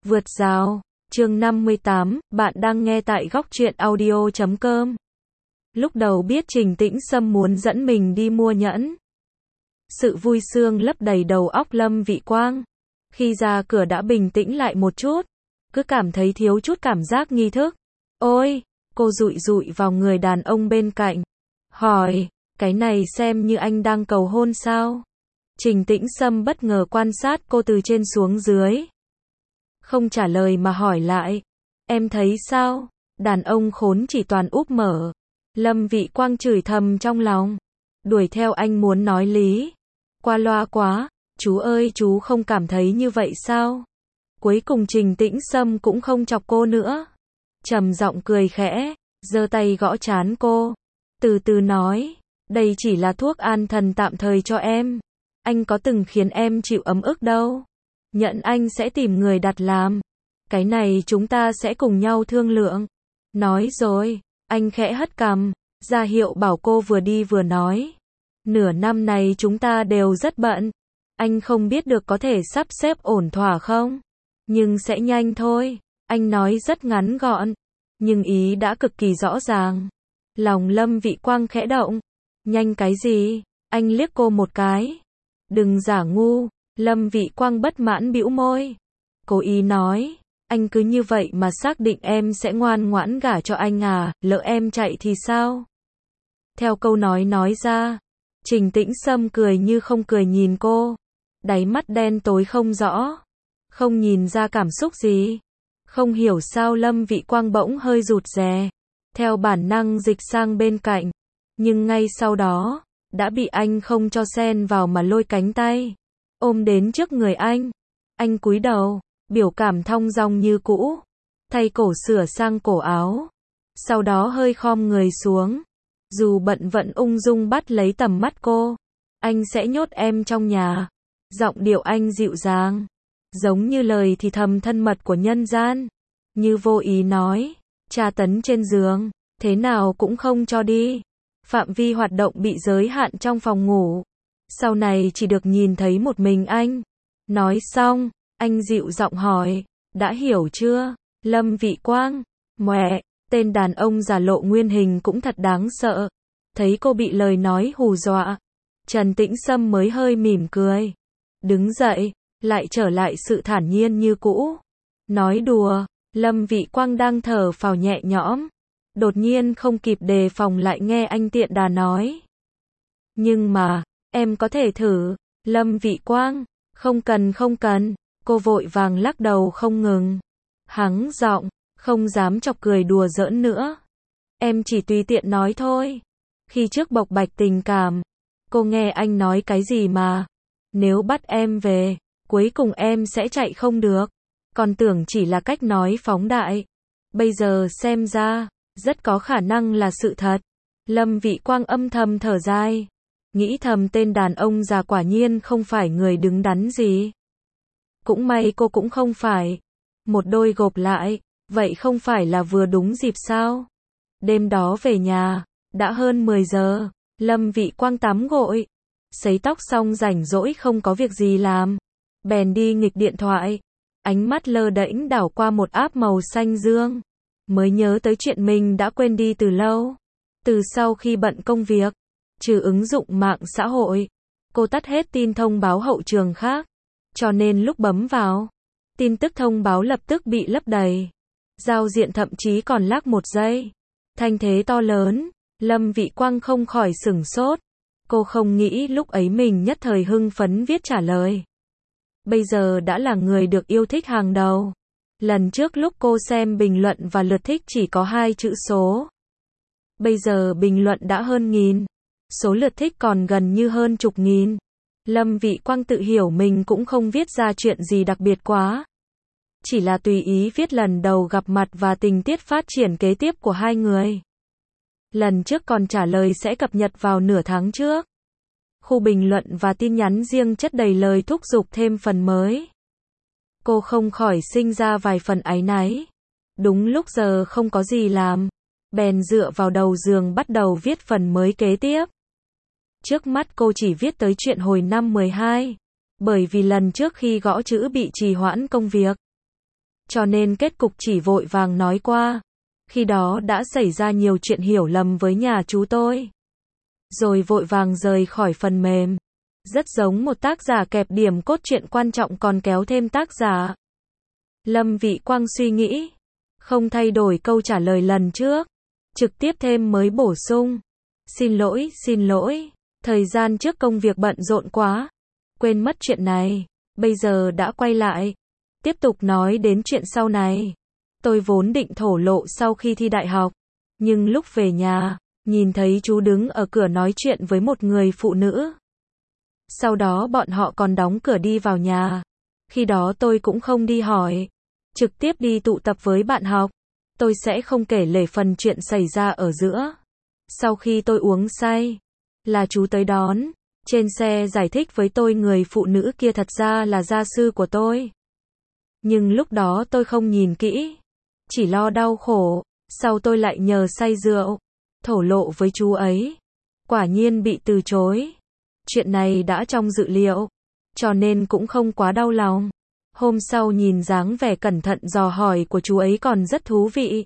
Vượt rào, chương 58, bạn đang nghe tại góc truyện audio.com. Lúc đầu biết Trình Tĩnh Sâm muốn dẫn mình đi mua nhẫn. Sự vui sướng lấp đầy đầu óc Lâm Vị Quang. Khi ra cửa đã bình tĩnh lại một chút, cứ cảm thấy thiếu chút cảm giác nghi thức. Ôi, cô dụi dụi vào người đàn ông bên cạnh. Hỏi, cái này xem như anh đang cầu hôn sao? Trình Tĩnh Sâm bất ngờ quan sát cô từ trên xuống dưới. Không trả lời mà hỏi lại. Em thấy sao? Đàn ông khốn chỉ toàn úp mở. Lâm Vị Quang chửi thầm trong lòng. Đuổi theo anh muốn nói lý. Qua loa quá, chú ơi chú không cảm thấy như vậy sao? Cuối cùng Trình Tĩnh Sâm cũng không chọc cô nữa. Trầm giọng cười khẽ, giơ tay gõ trán cô. Từ từ nói, đây chỉ là thuốc an thần tạm thời cho em. Anh có từng khiến em chịu ấm ức đâu. Nhận anh sẽ tìm người đặt làm. Cái này chúng ta sẽ cùng nhau thương lượng. Nói rồi, anh khẽ hất cằm, ra hiệu bảo cô vừa đi vừa nói. Nửa năm này chúng ta đều rất bận. Anh không biết được có thể sắp xếp ổn thỏa không? Nhưng sẽ nhanh thôi. Anh nói rất ngắn gọn. Nhưng ý đã cực kỳ rõ ràng. Lòng Lâm Vị Quang khẽ động. Nhanh cái gì? Anh liếc cô một cái. Đừng giả ngu. Lâm Vị Quang bất mãn bĩu môi. Cố ý nói, anh cứ như vậy mà xác định em sẽ ngoan ngoãn gả cho anh à, lỡ em chạy thì sao? Theo câu nói ra, Trình Tĩnh Sâm cười như không cười nhìn cô. Đáy mắt đen tối không rõ. Không nhìn ra cảm xúc gì. Không hiểu sao Lâm Vị Quang bỗng hơi rụt rè. Theo bản năng dịch sang bên cạnh. Nhưng ngay sau đó, đã bị anh không cho xen vào mà lôi cánh tay. Ôm đến trước người anh. Anh cúi đầu, biểu cảm thong dong như cũ. Thay cổ sửa sang cổ áo. Sau đó hơi khom người xuống. Dù bận vẫn ung dung bắt lấy tầm mắt cô. Anh sẽ nhốt em trong nhà. Giọng điệu anh dịu dàng. Giống như lời thì thầm thân mật của nhân gian. Như vô ý nói. Tra tấn trên giường. Thế nào cũng không cho đi. Phạm vi hoạt động bị giới hạn trong phòng ngủ. Sau này chỉ được nhìn thấy một mình anh. Nói xong, anh dịu giọng hỏi, đã hiểu chưa? Lâm Vị Quang, mẹ, tên đàn ông giả lộ nguyên hình cũng thật đáng sợ. Thấy cô bị lời nói hù dọa, Trần Tĩnh Sâm mới hơi mỉm cười. Đứng dậy, lại trở lại sự thản nhiên như cũ. Nói đùa, Lâm Vị Quang đang thở phào nhẹ nhõm. Đột nhiên không kịp đề phòng lại nghe anh tiện đà nói. Nhưng mà, em có thể thử. Lâm Vị Quang, không cần, cô vội vàng lắc đầu không ngừng. Hắng giọng, không dám chọc cười đùa giỡn nữa. Em chỉ tùy tiện nói thôi. Khi trước bộc bạch tình cảm, cô nghe anh nói cái gì mà. Nếu bắt em về, cuối cùng em sẽ chạy không được. Còn tưởng chỉ là cách nói phóng đại. Bây giờ xem ra, rất có khả năng là sự thật. Lâm Vị Quang âm thầm thở dài. Nghĩ thầm tên đàn ông già quả nhiên không phải người đứng đắn gì. Cũng may cô cũng không phải. Một đôi gộp lại, vậy không phải là vừa đúng dịp sao? Đêm đó về nhà, đã hơn 10 giờ, Lâm Vị Quang tắm gội. Sấy tóc xong rảnh rỗi không có việc gì làm. Bèn đi nghịch điện thoại. Ánh mắt lơ đễnh đảo qua một app màu xanh dương. Mới nhớ tới chuyện mình đã quên đi từ lâu. Từ sau khi bận công việc. Trừ ứng dụng mạng xã hội, cô tắt hết tin thông báo hậu trường khác. Cho nên lúc bấm vào, tin tức thông báo lập tức bị lấp đầy. Giao diện thậm chí còn lag một giây. Thanh thế to lớn, Lâm Vị Quang không khỏi sửng sốt. Cô không nghĩ lúc ấy mình nhất thời hưng phấn viết trả lời. Bây giờ đã là người được yêu thích hàng đầu. Lần trước lúc cô xem bình luận và lượt thích chỉ có 2 chữ số. Bây giờ bình luận đã hơn 1000. Số lượt thích còn gần như hơn chục nghìn. Lâm Vị Quang tự hiểu mình cũng không viết ra chuyện gì đặc biệt quá. Chỉ là tùy ý viết lần đầu gặp mặt và tình tiết phát triển kế tiếp của hai người. Lần trước còn trả lời sẽ cập nhật vào nửa tháng trước. Khu bình luận và tin nhắn riêng chất đầy lời thúc giục thêm phần mới. Cô không khỏi sinh ra vài phần áy náy. Đúng lúc giờ không có gì làm. Bèn dựa vào đầu giường bắt đầu viết phần mới kế tiếp. Trước mắt cô chỉ viết tới chuyện hồi năm 12. Bởi vì lần trước khi gõ chữ bị trì hoãn công việc. cho nên kết cục chỉ vội vàng nói qua. Khi đó đã xảy ra nhiều chuyện hiểu lầm với nhà chú tôi. Rồi vội vàng rời khỏi phần mềm. Rất giống một tác giả kẹp điểm cốt truyện quan trọng còn kéo thêm tác giả. Lâm Vị Quang suy nghĩ. Không thay đổi câu trả lời lần trước. Trực tiếp thêm mới bổ sung. Xin lỗi. Thời gian trước công việc bận rộn quá. Quên mất chuyện này. Bây giờ đã quay lại. Tiếp tục nói đến chuyện sau này. Tôi vốn định thổ lộ sau khi thi đại học. Nhưng lúc về nhà, nhìn thấy chú đứng ở cửa nói chuyện với một người phụ nữ. Sau đó bọn họ còn đóng cửa đi vào nhà. Khi đó tôi cũng không đi hỏi. Trực tiếp đi tụ tập với bạn học. Tôi sẽ không kể lể phần chuyện xảy ra ở giữa. Sau khi tôi uống say, là chú tới đón. Trên xe giải thích với tôi người phụ nữ kia thật ra là gia sư của tôi. Nhưng lúc đó tôi không nhìn kỹ. Chỉ lo đau khổ. Sau tôi lại nhờ say rượu. Thổ lộ với chú ấy. Quả nhiên bị từ chối. Chuyện này đã trong dự liệu. Cho nên cũng không quá đau lòng. Hôm sau nhìn dáng vẻ cẩn thận dò hỏi của chú ấy còn rất thú vị.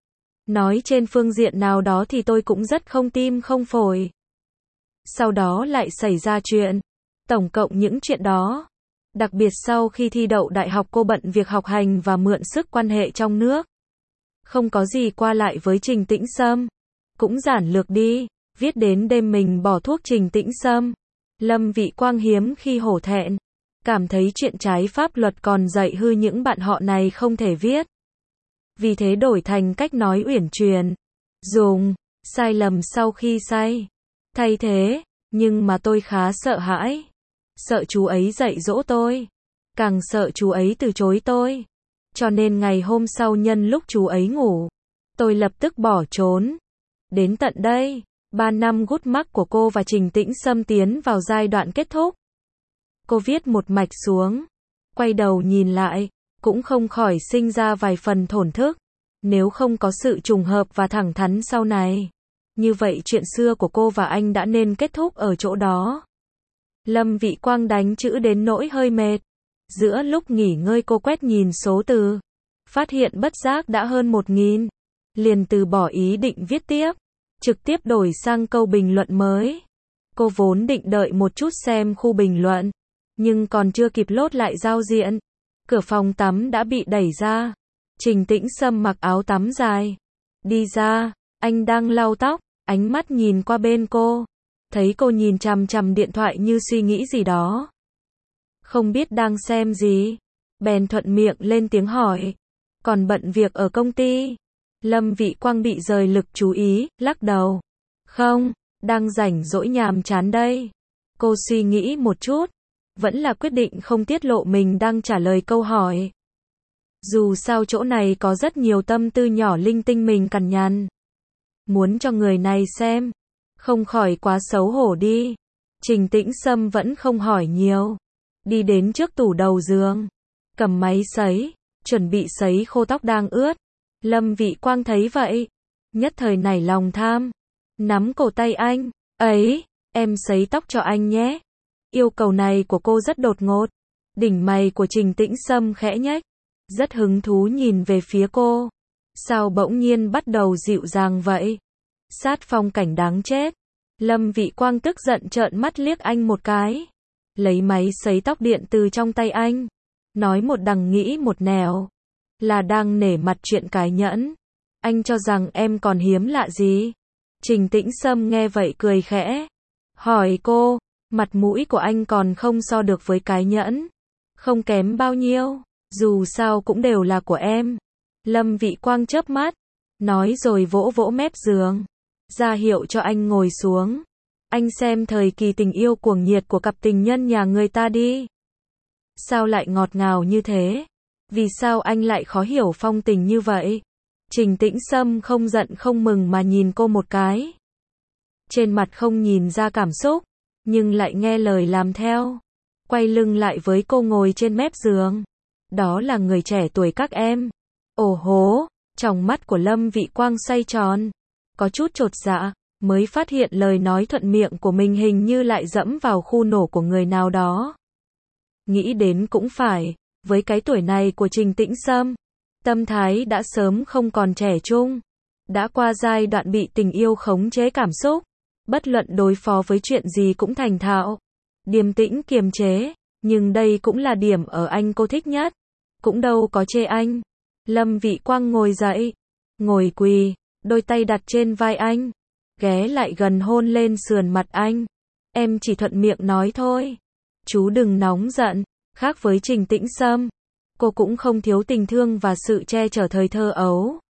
Nói trên phương diện nào đó thì tôi cũng rất không tim không phổi. Sau đó lại xảy ra chuyện. Tổng cộng những chuyện đó. Đặc biệt sau khi thi đậu đại học cô bận việc học hành và mượn sức quan hệ trong nước. Không có gì qua lại với Trình Tĩnh Sâm. Cũng giản lược đi. Viết đến đêm mình bỏ thuốc Trình Tĩnh Sâm. Lâm Vị Quang hiếm khi hổ thẹn. Cảm thấy chuyện trái pháp luật còn dạy hư những bạn họ này không thể viết. Vì thế đổi thành cách nói uyển chuyển. Dùng. Sai lầm sau khi say. Thay thế. Nhưng mà tôi khá sợ hãi. Sợ chú ấy dạy dỗ tôi. Càng sợ chú ấy từ chối tôi. Cho nên ngày hôm sau nhân lúc chú ấy ngủ. Tôi lập tức bỏ trốn. Đến tận đây. 3 năm gút mắc của cô và Trình Tĩnh Sâm tiến vào giai đoạn kết thúc. Cô viết một mạch xuống. Quay đầu nhìn lại. Cũng không khỏi sinh ra vài phần thổn thức. Nếu không có sự trùng hợp và thẳng thắn sau này. Như vậy chuyện xưa của cô và anh đã nên kết thúc ở chỗ đó. Lâm Vị Quang đánh chữ đến nỗi hơi mệt. Giữa lúc nghỉ ngơi cô quét nhìn số từ. Phát hiện bất giác đã hơn 1000. Liền từ bỏ ý định viết tiếp. Trực tiếp đổi sang câu bình luận mới. Cô vốn định đợi một chút xem khu bình luận. Nhưng còn chưa kịp lốt lại giao diện. Cửa phòng tắm đã bị đẩy ra. Trình Tĩnh Sâm mặc áo tắm dài. Đi ra, anh đang lau tóc, ánh mắt nhìn qua bên cô. Thấy cô nhìn chằm chằm điện thoại như suy nghĩ gì đó. Không biết đang xem gì. Bèn thuận miệng lên tiếng hỏi. Còn bận việc ở công ty. Lâm Vị Quang bị rời lực chú ý, lắc đầu. Không, đang rảnh rỗi nhàm chán đây. Cô suy nghĩ một chút. Vẫn là quyết định không tiết lộ mình đang trả lời câu hỏi. Dù sao chỗ này có rất nhiều tâm tư nhỏ linh tinh mình cằn nhằn. Muốn cho người này xem. Không khỏi quá xấu hổ đi. Trình Tĩnh Sâm vẫn không hỏi nhiều. Đi đến trước tủ đầu giường. Cầm máy sấy. Chuẩn bị sấy khô tóc đang ướt. Lâm Vị Quang thấy vậy. Nhất thời nảy lòng tham. Nắm cổ tay anh. Ấy, em sấy tóc cho anh nhé. Yêu cầu này của cô rất đột ngột. Đỉnh mày của Trình Tĩnh Sâm khẽ nhếch. Rất hứng thú nhìn về phía cô. Sao bỗng nhiên bắt đầu dịu dàng vậy? Sát phong cảnh đáng chết. Lâm Vị Quang tức giận trợn mắt liếc anh một cái. Lấy máy sấy tóc điện từ trong tay anh. Nói một đằng nghĩ một nẻo. Là đang nể mặt chuyện cái nhẫn. Anh cho rằng em còn hiếm lạ gì? Trình Tĩnh Sâm nghe vậy cười khẽ. Hỏi cô, mặt mũi của anh còn không so được với cái nhẫn. Không kém bao nhiêu. Dù sao cũng đều là của em. Lâm Vị Quang chớp mắt. Nói rồi vỗ vỗ mép giường. Ra hiệu cho anh ngồi xuống. Anh xem thời kỳ tình yêu cuồng nhiệt của cặp tình nhân nhà người ta đi. Sao lại ngọt ngào như thế? Vì sao anh lại khó hiểu phong tình như vậy? Trình Tĩnh Sâm không giận không mừng mà nhìn cô một cái. Trên mặt không nhìn ra cảm xúc. Nhưng lại nghe lời làm theo. Quay lưng lại với cô ngồi trên mép giường. Đó là người trẻ tuổi các em. Ồ hố, tròng mắt của Lâm Vị Quang xoay tròn. Có chút chột dạ, mới phát hiện lời nói thuận miệng của mình hình như lại dẫm vào khu nổ của người nào đó. Nghĩ đến cũng phải, với cái tuổi này của Trình Tĩnh Sâm, tâm thái đã sớm không còn trẻ trung, đã qua giai đoạn bị tình yêu khống chế cảm xúc, bất luận đối phó với chuyện gì cũng thành thạo, điềm tĩnh kiềm chế, nhưng đây cũng là điểm ở anh cô thích nhất, cũng đâu có chê anh. Lâm Vị Quang ngồi dậy, ngồi quỳ, đôi tay đặt trên vai anh, ghé lại gần hôn lên sườn mặt anh. Em chỉ thuận miệng nói thôi. Chú đừng nóng giận. Khác với Trình Tĩnh Sâm, cô cũng không thiếu tình thương và sự che chở thời thơ ấu.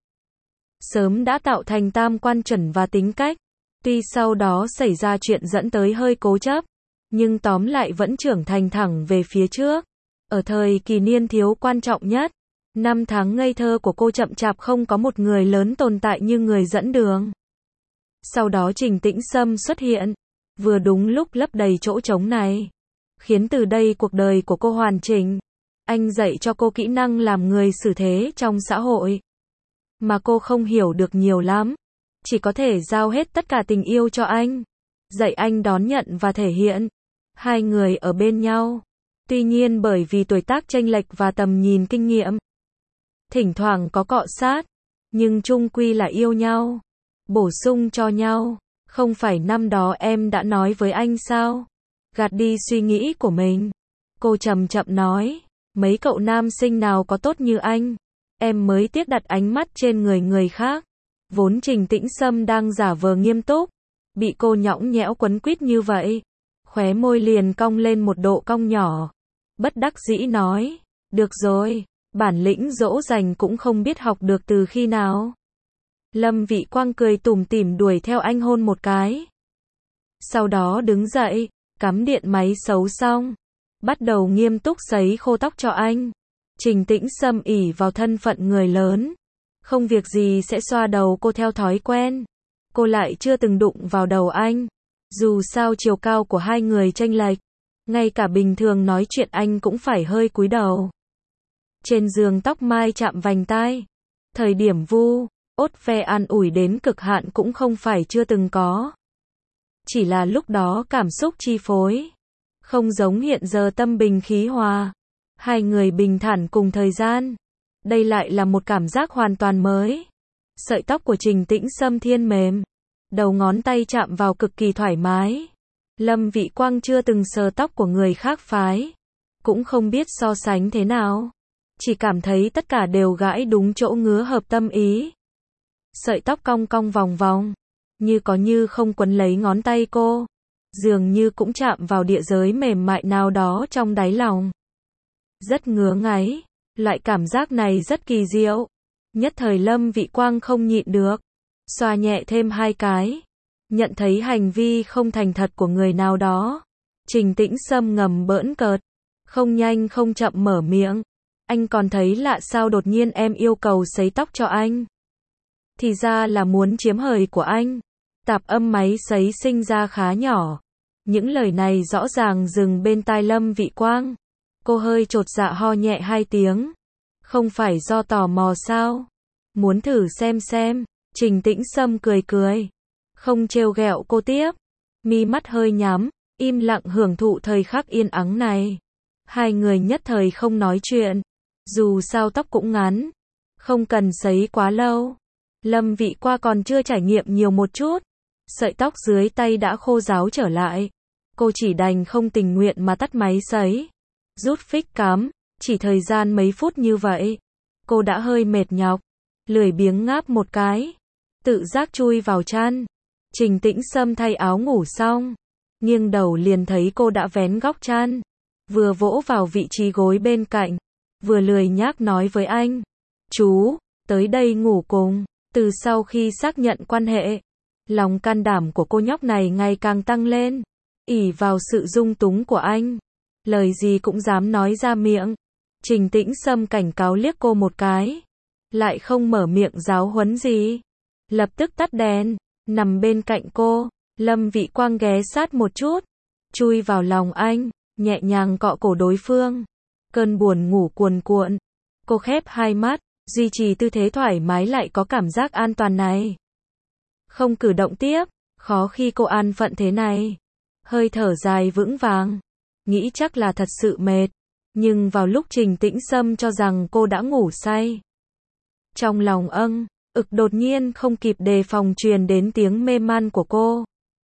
Sớm đã tạo thành tam quan chuẩn và tính cách. Tuy sau đó xảy ra chuyện dẫn tới hơi cố chấp, nhưng tóm lại vẫn trưởng thành thẳng về phía trước. Ở thời kỳ niên thiếu quan trọng nhất, năm tháng ngây thơ của cô chậm chạp không có một người lớn tồn tại như người dẫn đường. Sau đó Trình Tĩnh Sâm xuất hiện, vừa đúng lúc lấp đầy chỗ trống này, khiến từ đây cuộc đời của cô hoàn chỉnh. Anh dạy cho cô kỹ năng làm người xử thế trong xã hội, mà cô không hiểu được nhiều lắm, chỉ có thể giao hết tất cả tình yêu cho anh, dạy anh đón nhận và thể hiện. Hai người ở bên nhau, tuy nhiên bởi vì tuổi tác chênh lệch và tầm nhìn kinh nghiệm, thỉnh thoảng có cọ sát, nhưng chung quy là yêu nhau, bổ sung cho nhau. Không phải năm đó em đã nói với anh sao? Gạt đi suy nghĩ của mình, cô chậm chậm nói, mấy cậu nam sinh nào có tốt như anh, em mới tiếc đặt ánh mắt trên người khác. Vốn Trình Tĩnh Sâm đang giả vờ nghiêm túc, bị cô nhõng nhẽo quấn quýt như vậy, khóe môi liền cong lên một độ cong nhỏ, bất đắc dĩ nói, được rồi, bản lĩnh dỗ dành cũng không biết học được từ khi nào. Lâm Vị Quang cười tủm tỉm đuổi theo anh hôn một cái. Sau đó đứng dậy, cắm điện máy xấu xong, bắt đầu nghiêm túc sấy khô tóc cho anh. Trình Tĩnh Sâm ỷ vào thân phận người lớn, không việc gì sẽ xoa đầu cô theo thói quen. Cô lại chưa từng đụng vào đầu anh. Dù sao chiều cao của hai người chênh lệch, ngay cả bình thường nói chuyện anh cũng phải hơi cúi đầu. Trên giường tóc mai chạm vành tai. Thời điểm vu ốt ve an ủi đến cực hạn cũng không phải chưa từng có. Chỉ là lúc đó cảm xúc chi phối, không giống hiện giờ tâm bình khí hòa. Hai người bình thản cùng thời gian. Đây lại là một cảm giác hoàn toàn mới. Sợi tóc của Trình Tĩnh Sâm thiên mềm, đầu ngón tay chạm vào cực kỳ thoải mái. Lâm Vị Quang chưa từng sờ tóc của người khác phái, cũng không biết so sánh thế nào, chỉ cảm thấy tất cả đều gãi đúng chỗ ngứa hợp tâm ý. Sợi tóc cong cong vòng vòng, như có như không quấn lấy ngón tay cô, dường như cũng chạm vào địa giới mềm mại nào đó trong đáy lòng. Rất ngứa ngáy, loại cảm giác này rất kỳ diệu. Nhất thời Lâm Vị Quang không nhịn được, xoa nhẹ thêm hai cái, nhận thấy hành vi không thành thật của người nào đó. Trình Tĩnh Sâm ngầm bỡn cợt, không nhanh không chậm mở miệng, anh còn thấy lạ sao đột nhiên em yêu cầu sấy tóc cho anh? Thì ra là muốn chiếm hời của anh. Tạp âm máy sấy sinh ra khá nhỏ. Những lời này rõ ràng dừng bên tai Lâm Vị Quang. Cô hơi chột dạ ho nhẹ hai tiếng. Không phải do tò mò sao? Muốn thử xem. Trình Tĩnh Sâm cười cười, không trêu ghẹo cô tiếp. Mi mắt hơi nhắm, im lặng hưởng thụ thời khắc yên ắng này. Hai người nhất thời không nói chuyện. Dù sao tóc cũng ngắn, không cần sấy quá lâu. Lâm Vị Qua còn chưa trải nghiệm nhiều một chút, sợi tóc dưới tay đã khô ráo trở lại. Cô chỉ đành không tình nguyện mà tắt máy sấy, rút phích cắm. Chỉ thời gian mấy phút như vậy, cô đã hơi mệt nhọc, lười biếng ngáp một cái, tự giác chui vào chăn. Trình Tĩnh Sâm thay áo ngủ xong, nghiêng đầu liền thấy cô đã vén góc chăn, vừa vỗ vào vị trí gối bên cạnh, vừa lười nhác nói với anh, chú, tới đây ngủ cùng. Từ sau khi xác nhận quan hệ, lòng can đảm của cô nhóc này ngày càng tăng lên, ỷ vào sự dung túng của anh, lời gì cũng dám nói ra miệng. Trình Tĩnh Sâm cảnh cáo liếc cô một cái, lại không mở miệng giáo huấn gì, lập tức tắt đèn, nằm bên cạnh cô. Lâm Vị Quang ghé sát một chút, chui vào lòng anh, nhẹ nhàng cọ cổ đối phương. Cơn buồn ngủ cuồn cuộn, cô khép hai mắt, duy trì tư thế thoải mái lại có cảm giác an toàn này. Không cử động tiếp, khó khi cô an phận thế này. Hơi thở dài vững vàng, nghĩ chắc là thật sự mệt. Nhưng vào lúc Trình Tĩnh Sâm cho rằng cô đã ngủ say, Trong lòng đột nhiên không kịp đề phòng truyền đến tiếng mê man của cô.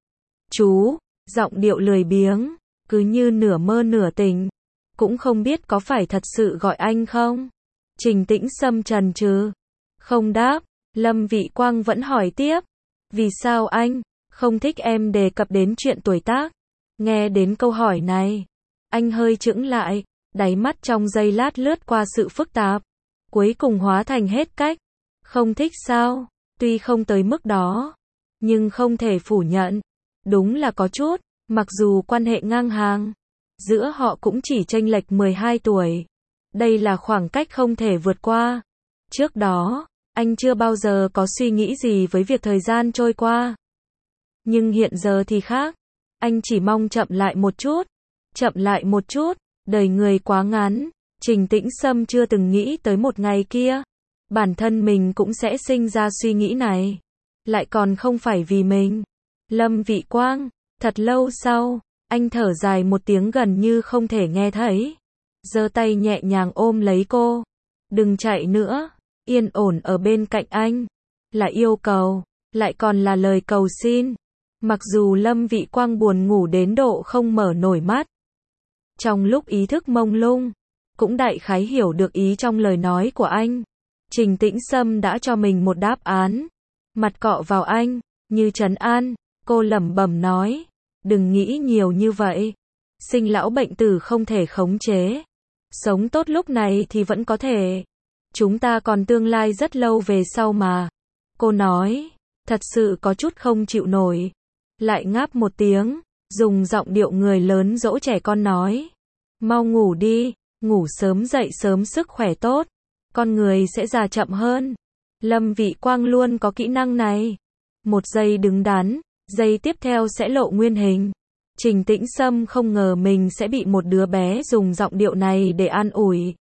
Chú, giọng điệu lười biếng, cứ như nửa mơ nửa tỉnh. Cũng không biết có phải thật sự gọi anh không? Trình Tĩnh Sâm chần chừ, không đáp. Lâm Vị Quang vẫn hỏi tiếp. Vì sao anh không thích em đề cập đến chuyện tuổi tác? Nghe đến câu hỏi này, anh hơi chững lại, đáy mắt trong giây lát lướt qua sự phức tạp, cuối cùng hóa thành hết cách. Không thích sao? Tuy không tới mức đó, nhưng không thể phủ nhận, đúng là có chút, mặc dù quan hệ ngang hàng, giữa họ cũng chỉ chênh lệch 12 tuổi. Đây là khoảng cách không thể vượt qua. Trước đó, anh chưa bao giờ có suy nghĩ gì với việc thời gian trôi qua. Nhưng hiện giờ thì khác. Anh chỉ mong chậm lại một chút. Chậm lại một chút. Đời người quá ngắn. Trình Tĩnh Sâm chưa từng nghĩ tới một ngày kia. Bản thân mình cũng sẽ sinh ra suy nghĩ này. Lại còn không phải vì mình. Lâm Vị Quang. Thật lâu sau, anh thở dài một tiếng gần như không thể nghe thấy. Giơ tay nhẹ nhàng ôm lấy cô. Đừng chạy nữa. Yên ổn ở bên cạnh anh. Là yêu cầu. Lại còn là lời cầu xin. Mặc dù Lâm Vị Quang buồn ngủ đến độ không mở nổi mắt. Trong lúc ý thức mông lung, cũng đại khái hiểu được ý trong lời nói của anh. Trình Tĩnh Sâm đã cho mình một đáp án. Mặt cọ vào anh, như trấn an. Cô lẩm bẩm nói. Đừng nghĩ nhiều như vậy. Sinh lão bệnh tử không thể khống chế. Sống tốt lúc này thì vẫn có thể. Chúng ta còn tương lai rất lâu về sau mà. Cô nói. Thật sự có chút không chịu nổi. Lại ngáp một tiếng. Dùng giọng điệu người lớn dỗ trẻ con nói. Mau ngủ đi. Ngủ sớm dậy sớm sức khỏe tốt. Con người sẽ già chậm hơn. Lâm Vị Quang luôn có kỹ năng này. Một giây đứng đắn. Giây tiếp theo sẽ lộ nguyên hình. Trình Tĩnh Sâm không ngờ mình sẽ bị một đứa bé dùng giọng điệu này để an ủi.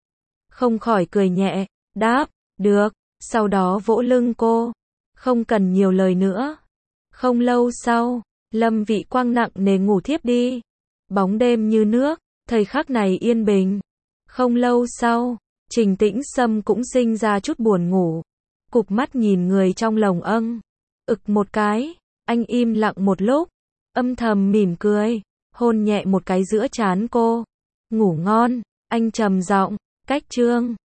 Không khỏi cười nhẹ, đáp, được, sau đó vỗ lưng cô. Không cần nhiều lời nữa. Không lâu sau, Lâm Vị Quang nặng nề ngủ thiếp đi. Bóng đêm như nước, thời khắc này yên bình. Không lâu sau, Trình Tĩnh Sâm cũng sinh ra chút buồn ngủ. Cụp mắt nhìn người trong lồng một cái, anh im lặng một lúc, âm thầm mỉm cười, hôn nhẹ một cái giữa trán cô. Ngủ ngon, anh trầm giọng, cách chương.